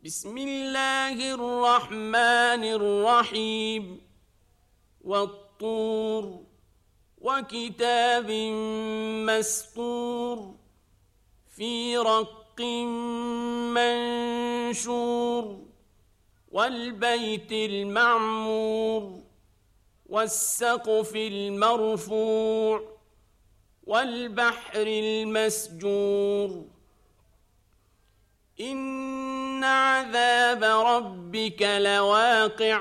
بسم الله الرحمن الرحيم والطور وكتاب مسطور في رق منشور والبيت المعمور والسقف المرفوع والبحر المسجور إن عذاب ربك لواقع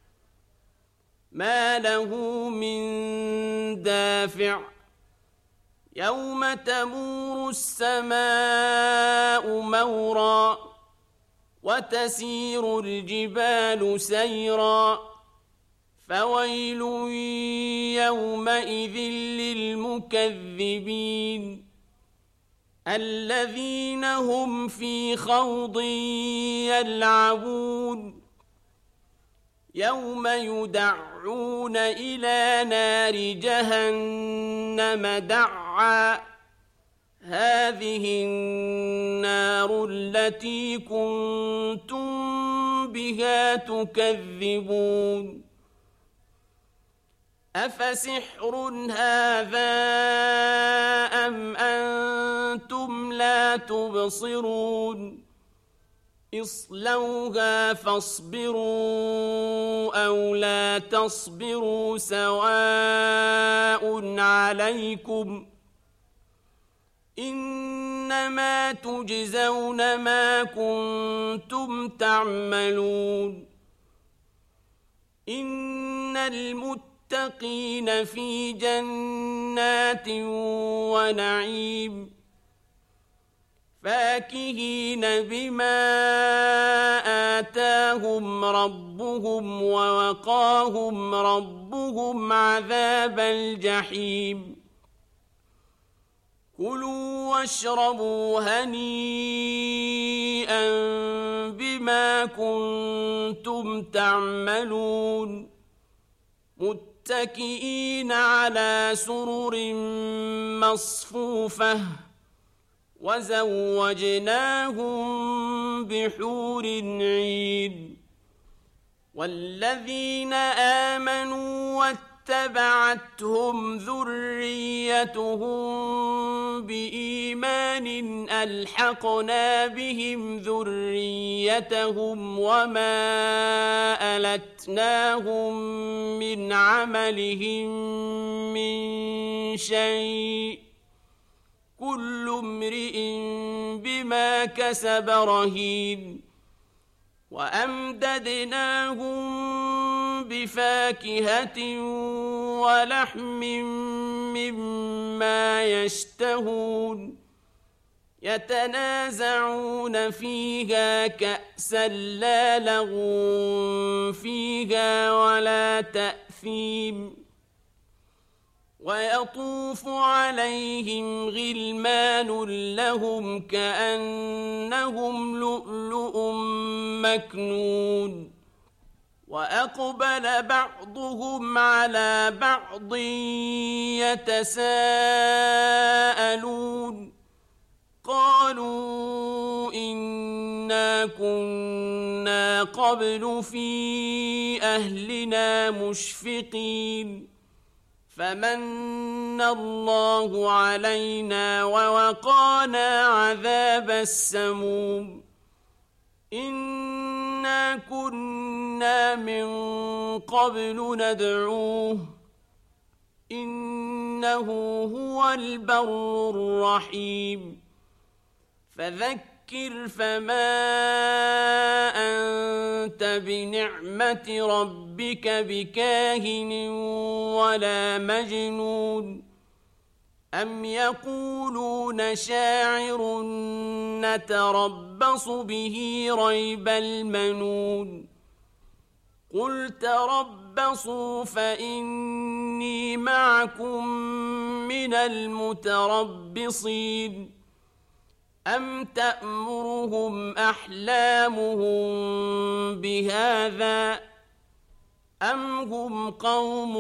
ما له من دافع يوم تمور السماء مورا وتسير الجبال سيرا فويل يومئذ للمكذبين الذين هم في خوض يلعبون يوم يدعون إلى نار جهنم دعا هذه النار التي كنتم بها تكذبون أفسحر هذا أم أنتم لا تبصرون اصلوها فاصبروا أو لا تصبروا سواء عليكم إنما تجزون ما كنتم تعملون إن المتقين في جنات ونعيم فاكهين بما آتاهم ربهم ووقاهم ربهم عذاب الجحيم كلوا واشربوا هنيئا بما كنتم تعملون متكئين على سرر مصفوفة وزوجناهم بحور عين والذين آمنوا واتبعتهم ذريتهم بإيمان ألحقنا بهم ذريتهم وما ألتناهم من عملهم من شيء كل امرئ بما كسب رهين وأمددناهم بفاكهة ولحم مما يشتهون يتنازعون فيها كأسا لا لغو فيها ولا تأثيم ويطوف عليهم غلمان لهم كأنهم لؤلؤ مكنون وأقبل بعضهم على بعض يتساءلون قالوا إنا كنا قبل في أهلنا مشفقين فمن الله علينا ووقانا عذاب السموم إنا كنا من قبل ندعوه إنه هو البر الرحيم فذكر فما أنت بنعمة ربك بكاهن ولا مجنون أم يقولون شاعر نتربص به ريب المنون قل تربصوا فإني معكم من المتربصين أم تأمرهم أحلامهم بهذا أم هم قوم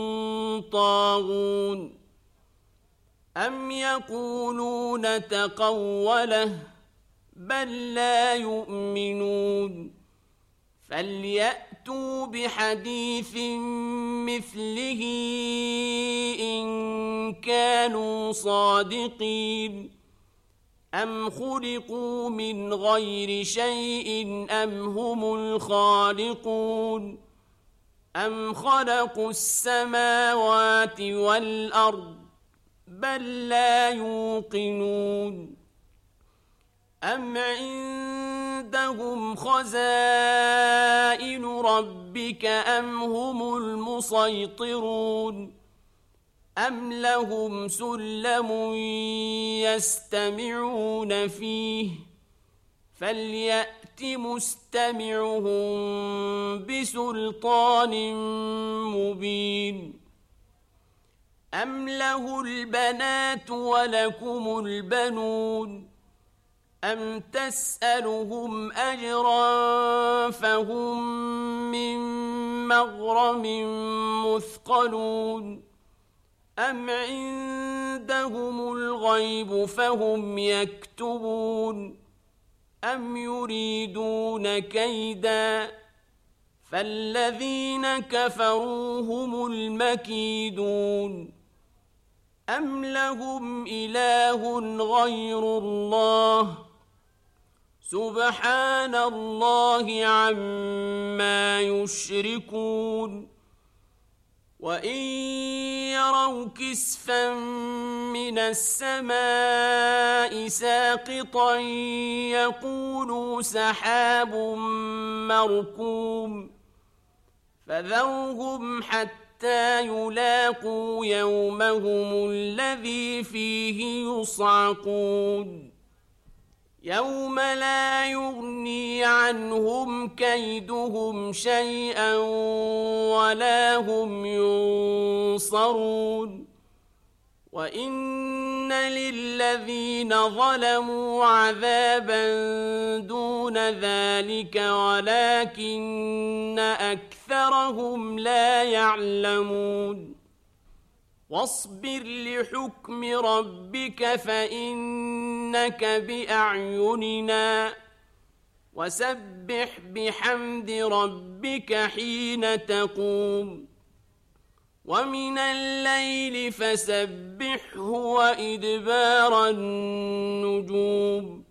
طاغون أم يقولون تقوله بل لا يؤمنون فليأتوا بحديث مثله إن كانوا صادقين أم خلقوا من غير شيء أم هم الخالقون أم خلقوا السماوات والأرض بل لا يوقنون أم عندهم خزائن ربك أم هم المسيطرون أم لهم سلم يستمعون فيه فليأت مستمعهم بسلطان مبين أم له البنات ولكم البنون أم تسألهم أجرا فهم من مغرم مثقلون أم عندهم الغيب فهم يكتبون أم يريدون كيدا فالذين كفروا هم المكيدون أم لهم إله غير الله سبحان الله عما يشركون وإن يروا كسفا من السماء ساقطا يقولوا سحاب مركوم فذرهم حتى يلاقوا يومهم الذي فيه يصعقون يوم لا يغني عنهم كيدهم شيئا ولا هم ينصرون وإن للذين ظلموا عذابا دون ذلك ولكن أكثرهم لا يعلمون واصبر لحكم ربك فإنك بأعيننا وسبح بحمد ربك حين تقوم ومن الليل فسبحه وإدبار النجوم